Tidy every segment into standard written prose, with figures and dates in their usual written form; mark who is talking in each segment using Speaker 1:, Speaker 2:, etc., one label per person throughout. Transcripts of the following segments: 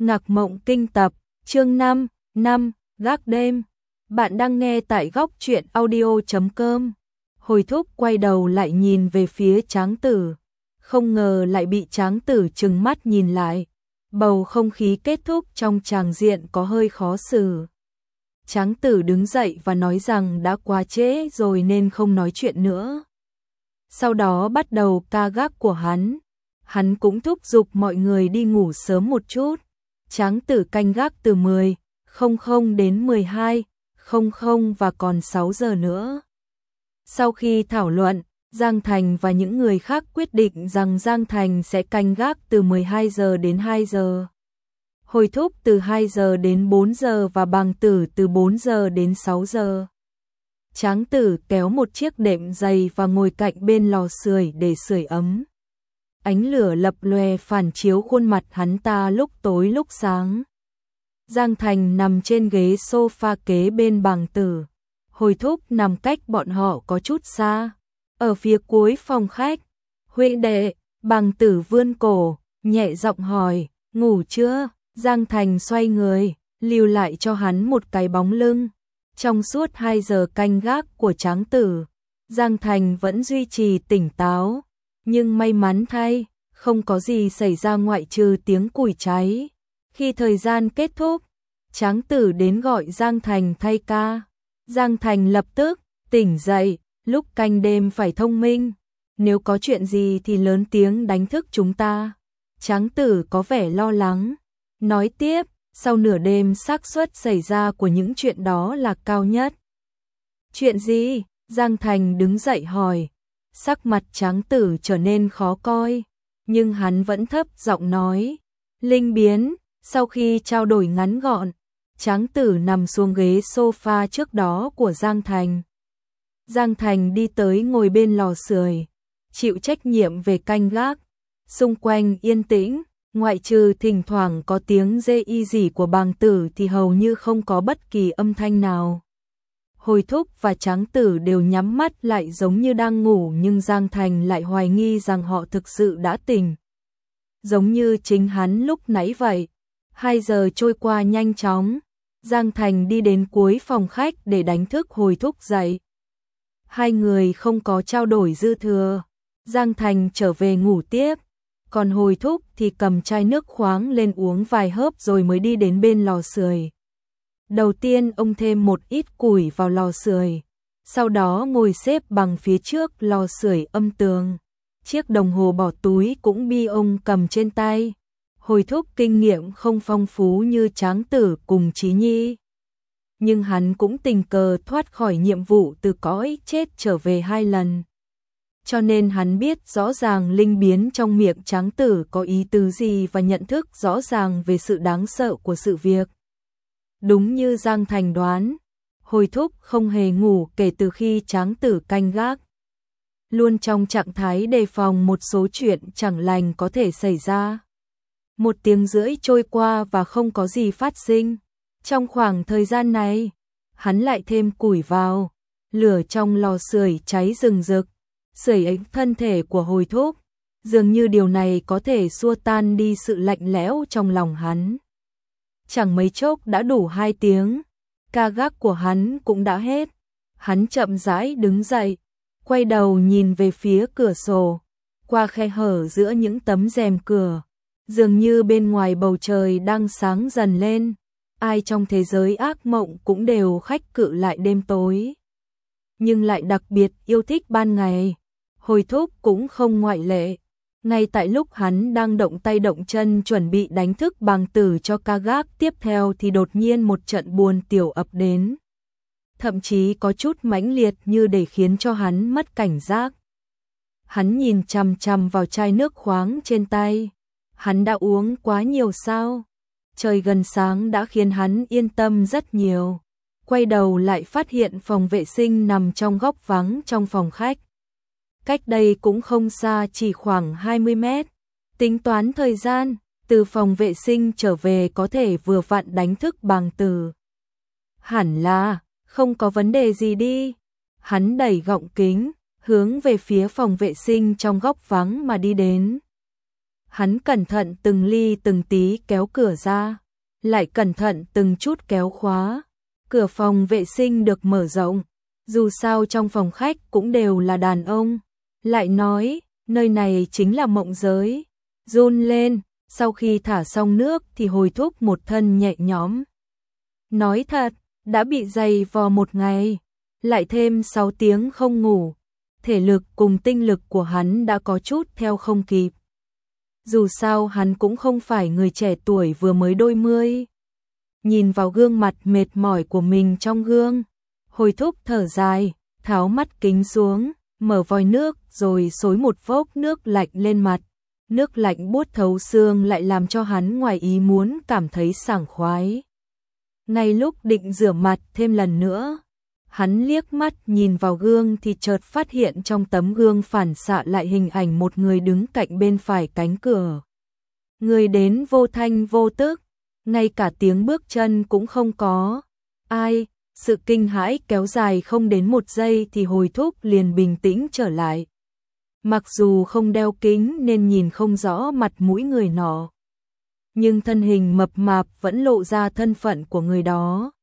Speaker 1: Ngạc Mộng Kinh tập, chương 5, gác đêm. Bạn đang nghe tại góc truyện audio.com. Hồi Thúc quay đầu lại nhìn về phía Tráng Tử, không ngờ lại bị Tráng Tử trừng mắt nhìn lại. Bầu không khí kết thúc trong tràng diện có hơi khó xử. Tráng Tử đứng dậy và nói rằng đã quá trễ rồi nên không nói chuyện nữa. Sau đó bắt đầu ca gác của hắn. Hắn cũng thúc giục mọi người đi ngủ sớm một chút. Tráng Tử canh gác từ 10:00 đến 12:00 và còn 6 giờ nữa. Sau khi thảo luận, Giang Thành và những người khác quyết định rằng Giang Thành sẽ canh gác từ 12 giờ đến 2 giờ. Hồi Thúc từ 2 giờ đến 4 giờ và Bàng Tử từ 4 giờ đến 6 giờ. Tráng Tử kéo một chiếc đệm dày và ngồi cạnh bên lò sưởi để sưởi ấm. Ánh lửa lập lòe phản chiếu khuôn mặt hắn ta lúc tối lúc sáng. Giang Thành nằm trên ghế sofa kế bên Bàng Tử. Hồi Thúc nằm cách bọn họ có chút xa, ở phía cuối phòng khách. Huynh đệ, Bàng Tử vươn cổ, nhẹ giọng hỏi, ngủ chưa? Giang Thành xoay người, lưu lại cho hắn một cái bóng lưng. Trong suốt 2 giờ canh gác của Tráng Tử, Giang Thành vẫn duy trì tỉnh táo. Nhưng may mắn thay, không có gì xảy ra ngoại trừ tiếng củi cháy. Khi thời gian kết thúc, Tráng Tử đến gọi Giang Thành thay ca. Giang Thành lập tức tỉnh dậy, lúc canh đêm phải thông minh. Nếu có chuyện gì thì lớn tiếng đánh thức chúng ta. Tráng Tử có vẻ lo lắng. Nói tiếp, sau nửa đêm xác suất xảy ra của những chuyện đó là cao nhất. Chuyện gì? Giang Thành đứng dậy hỏi. Sắc mặt Tráng Tử trở nên khó coi, nhưng hắn vẫn thấp giọng nói. Linh biến. Sau khi trao đổi ngắn gọn, Tráng Tử nằm xuống ghế sofa trước đó của Giang Thành. Giang Thành đi tới ngồi bên lò sưởi, chịu trách nhiệm về canh gác. Xung quanh yên tĩnh, ngoại trừ thỉnh thoảng có tiếng rê y rỉ của Bàng Tử thì hầu như không có bất kỳ âm thanh nào. Hồi Thúc và Tráng Tử đều nhắm mắt lại giống như đang ngủ, nhưng Giang Thành lại hoài nghi rằng họ thực sự đã tỉnh. Giống như chính hắn lúc nãy vậy. 2 giờ trôi qua nhanh chóng. Giang Thành đi đến cuối phòng khách để đánh thức Hồi Thúc dậy. Hai người không có trao đổi dư thừa. Giang Thành trở về ngủ tiếp. Còn Hồi Thúc thì cầm chai nước khoáng lên uống vài hớp rồi mới đi đến bên lò sưởi. Đầu tiên ông thêm một ít củi vào lò sưởi, sau đó ngồi xếp bằng phía trước lò sưởi âm tường. Chiếc đồng hồ bỏ túi cũng bi ông cầm trên tay. Hồi Thúc kinh nghiệm không phong phú như Tráng Tử cùng Chí Nhi, nhưng hắn cũng tình cờ thoát khỏi nhiệm vụ từ cõi chết trở về 2 lần. Cho nên hắn biết rõ ràng linh biến trong miệng Tráng Tử có ý tứ gì và nhận thức rõ ràng về sự đáng sợ của sự việc. Đúng như Giang Thành đoán, Hồi Thúc không hề ngủ kể từ khi Tráng Tử canh gác. Luôn trong trạng thái đề phòng một số chuyện chẳng lành có thể xảy ra. 1 tiếng rưỡi trôi qua và không có gì phát sinh. Trong khoảng thời gian này, hắn lại thêm củi vào. Lửa trong lò sưởi cháy rừng rực, sưởi ấm thân thể của Hồi Thúc. Dường như điều này có thể xua tan đi sự lạnh lẽo trong lòng hắn. Chẳng mấy chốc đã đủ 2 tiếng, ca gác của hắn cũng đã hết. Hắn chậm rãi đứng dậy, quay đầu nhìn về phía cửa sổ. Qua khe hở giữa những tấm rèm cửa, dường như bên ngoài bầu trời đang sáng dần lên. Ai trong thế giới ác mộng cũng đều khách cự lại đêm tối, nhưng lại đặc biệt yêu thích ban ngày. Hồi Thúc cũng không ngoại lệ. Ngay tại lúc hắn đang động tay động chân chuẩn bị đánh thức Bàng Tử cho ca gác tiếp theo thì đột nhiên một trận buồn tiểu ập đến. Thậm chí có chút mãnh liệt như để khiến cho hắn mất cảnh giác. Hắn nhìn chằm chằm vào chai nước khoáng trên tay. Hắn đã uống quá nhiều sao? Trời gần sáng đã khiến hắn yên tâm rất nhiều. Quay đầu lại phát hiện phòng vệ sinh nằm trong góc vắng trong phòng khách. Cách đây cũng không xa, chỉ khoảng 20 mét. Tính toán thời gian, từ phòng vệ sinh trở về có thể vừa vặn đánh thức Bàng Tử. Hẳn là, không có vấn đề gì đi. Hắn đẩy gọng kính, hướng về phía phòng vệ sinh trong góc vắng mà đi đến. Hắn cẩn thận từng ly từng tí kéo cửa ra, lại cẩn thận từng chút kéo khóa. Cửa phòng vệ sinh được mở rộng, dù sao trong phòng khách cũng đều là đàn ông. Lại nói, nơi này chính là mộng giới. Run lên, sau khi thả xong nước thì hồi thúc một thân nhẹ nhõm. Nói thật, đã bị dày vò một ngày, lại thêm 6 tiếng không ngủ. Thể lực cùng tinh lực của hắn đã có chút theo không kịp. Dù sao hắn cũng không phải người trẻ tuổi vừa mới đôi mươi. Nhìn vào gương mặt mệt mỏi của mình trong gương, hồi thúc thở dài, tháo mắt kính xuống, mở vòi nước rồi xối một vốc nước lạnh lên mặt. Nước lạnh buốt thấu xương lại làm cho hắn ngoài ý muốn cảm thấy sảng khoái. Ngay lúc định rửa mặt thêm lần nữa, hắn liếc mắt nhìn vào gương thì chợt phát hiện trong tấm gương phản xạ lại hình ảnh một người đứng cạnh bên phải cánh cửa. Người đến vô thanh vô tức, ngay cả tiếng bước chân cũng không có. Ai? Sự kinh hãi kéo dài không đến 1 giây thì hồi thúc liền bình tĩnh trở lại. Mặc dù không đeo kính nên nhìn không rõ mặt mũi người nọ, nhưng thân hình mập mạp vẫn lộ ra thân phận của người đó.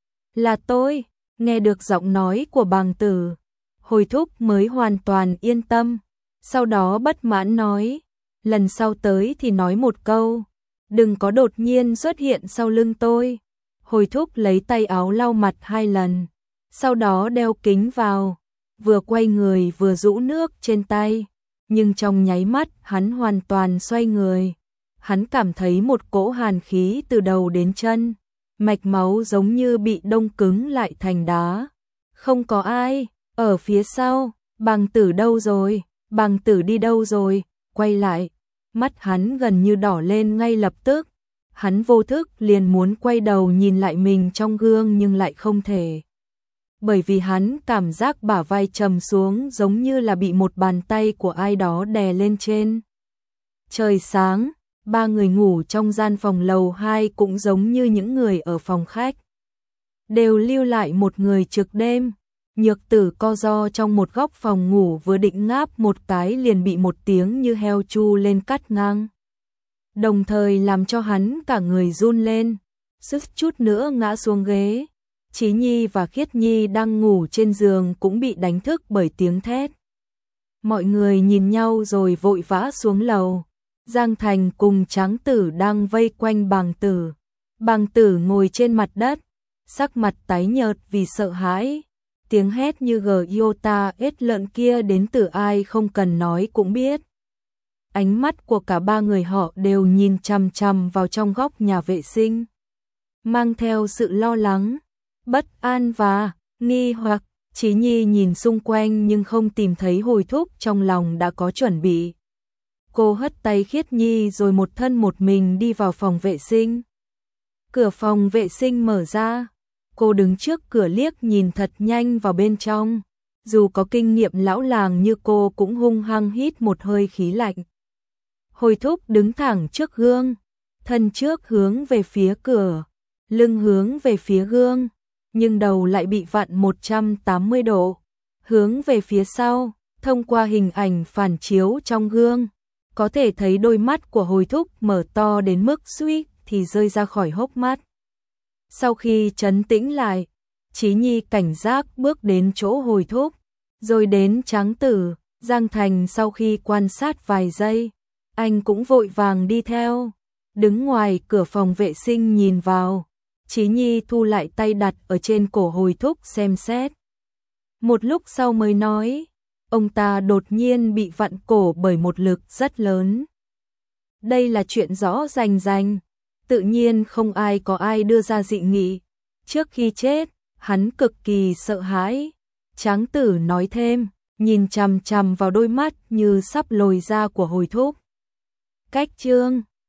Speaker 1: Là tôi. Nghe được giọng nói của Bàng Tử, hồi thúc mới hoàn toàn yên tâm. Sau đó bất mãn nói, lần sau tới thì nói một câu, đừng có đột nhiên xuất hiện sau lưng tôi. Hồi thúc lấy tay áo lau mặt 2 lần, sau đó đeo kính vào, vừa quay người vừa rũ nước trên tay. Nhưng trong nháy mắt hắn hoàn toàn xoay người, hắn cảm thấy một cỗ hàn khí từ đầu đến chân. Mạch máu giống như bị đông cứng lại thành đá. Không có ai, ở phía sau, Bàng Tử đâu rồi, Bàng Tử đi đâu rồi, quay lại. Mắt hắn gần như đỏ lên ngay lập tức. Hắn vô thức liền muốn quay đầu nhìn lại mình trong gương nhưng lại không thể. Bởi vì hắn cảm giác bả vai trầm xuống giống như là bị một bàn tay của ai đó đè lên trên. Trời sáng. 3 người ngủ trong gian phòng lầu 2 cũng giống như những người ở phòng khách. Đều lưu lại một người trực đêm. Nhược Tử co ro trong một góc phòng ngủ vừa định ngáp một cái liền bị một tiếng như heo chu lên cắt ngang. Đồng thời làm cho hắn cả người run lên, suýt chút nữa ngã xuống ghế. Chí Nhi và Khiết Nhi đang ngủ trên giường cũng bị đánh thức bởi tiếng thét. Mọi người nhìn nhau rồi vội vã xuống lầu. Giang Thành cùng Tráng Tử đang vây quanh Bàng Tử. Bàng Tử ngồi trên mặt đất, sắc mặt tái nhợt vì sợ hãi. Tiếng hét như Giota ết lợn kia đến từ ai không cần nói cũng biết. Ánh mắt của cả 3 người họ đều nhìn chằm chằm vào trong góc nhà vệ sinh, mang theo sự lo lắng, bất an và nghi hoặc. Chí Nhi nhìn xung quanh nhưng không tìm thấy hồi thúc, trong lòng đã có chuẩn bị. Cô hất tay Khiết Nhi rồi một thân một mình đi vào phòng vệ sinh. Cửa phòng vệ sinh mở ra, cô đứng trước cửa liếc nhìn thật nhanh vào bên trong. Dù có kinh nghiệm lão làng như cô cũng hung hăng hít một hơi khí lạnh. Hồi thúc đứng thẳng trước gương, thân trước hướng về phía cửa, lưng hướng về phía gương, nhưng đầu lại bị vặn 180 độ, hướng về phía sau. Thông qua hình ảnh phản chiếu trong gương, có thể thấy đôi mắt của hồi thúc mở to đến mức suýt thì rơi ra khỏi hốc mắt. Sau khi trấn tĩnh lại, Chí Nhi cảnh giác bước đến chỗ hồi thúc, rồi đến Tráng Tử. Giang Thành sau khi quan sát vài giây, anh cũng vội vàng đi theo, đứng ngoài cửa phòng vệ sinh nhìn vào. Chí Nhi thu lại tay đặt ở trên cổ hồi thúc xem xét. Một lúc sau mới nói, ông ta đột nhiên bị vặn cổ bởi một lực rất lớn. Đây là chuyện rõ rành rành, tự nhiên không ai có ai đưa ra dị nghị. Trước khi chết, hắn cực kỳ sợ hãi. Tráng Tử nói thêm, nhìn chằm chằm vào đôi mắt như sắp lồi ra của hồi thúc. Cách chương